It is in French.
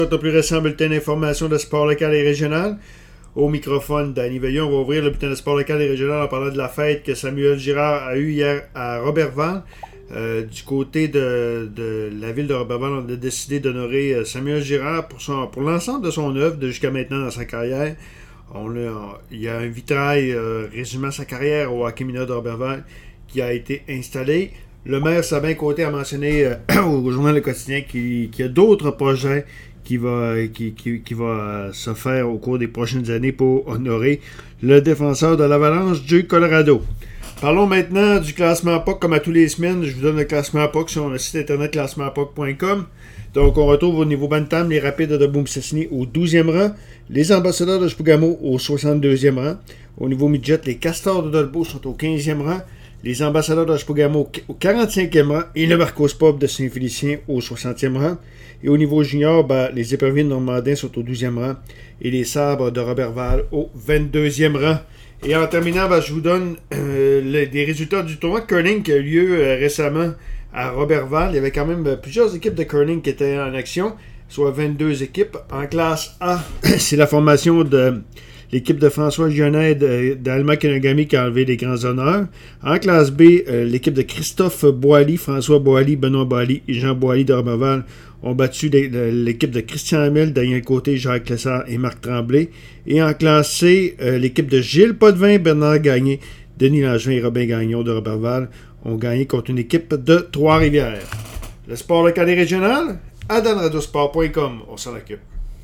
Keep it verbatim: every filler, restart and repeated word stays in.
Notre plus récent bulletin d'information de sport local et régional. Au microphone, Danny Veillon, on va ouvrir le bulletin de sport local et régional en parlant de la fête que Samuel Girard a eue hier à Roberval. Euh, du côté de, de la ville de Roberval, on a décidé d'honorer Samuel Girard pour, son, pour l'ensemble de son œuvre de jusqu'à maintenant dans sa carrière. On a, il y a un vitrail euh, résumant sa carrière au hockey mineur de Roberval qui a été installé. Le maire Sabin Côté a mentionné euh, au journal Le Quotidien qu'il, qu'il y a d'autres projets qui va, qui, qui, qui va se faire au cours des prochaines années pour honorer le défenseur de l'Avalanche du Colorado. Parlons maintenant du classement P O C. Comme à tous les semaines, je vous donne le classement P O C sur le site internet classement P O C point com. Donc, on retrouve au niveau Bantam les Rapides de Boum-Cessini au douzième rang, les Ambassadeurs de Chibougamau au soixante-deuxième rang. Au niveau Midget, les Castors de Dolbeau sont au quinzième rang, les Ambassadeurs de Chibougamau au quarante-cinquième rang et le Marcos Pop de Saint-Félicien au soixantième rang. Et au niveau junior, ben, les Éperviers de Normandin sont au douzième rang et les Sabres de Roberval au vingt-deuxième rang. Et en terminant, ben, je vous donne euh, les, des résultats du tournoi de curling qui a eu lieu euh, récemment à Roberval. Il y avait quand même euh, plusieurs équipes de curling qui étaient en action, soit vingt-deux équipes. En classe A, c'est la formation de l'équipe de François Gionnet d'Alma Kenogami qui a enlevé les grands honneurs. En classe B, euh, l'équipe de Christophe Boily, François Boily, Benoît Boily et Jean Boily de Roberval ont battu l'équipe de Christian Hamel, Daniel Côté, Jacques Lessard et Marc Tremblay. Et en classe C, euh, l'équipe de Gilles Potvin, Bernard Gagné, Denis Langevin et Robin Gagnon de Roberval ont gagné contre une équipe de Trois-Rivières. Le sport local et régional, à dan radio sport point com, on s'en occupe.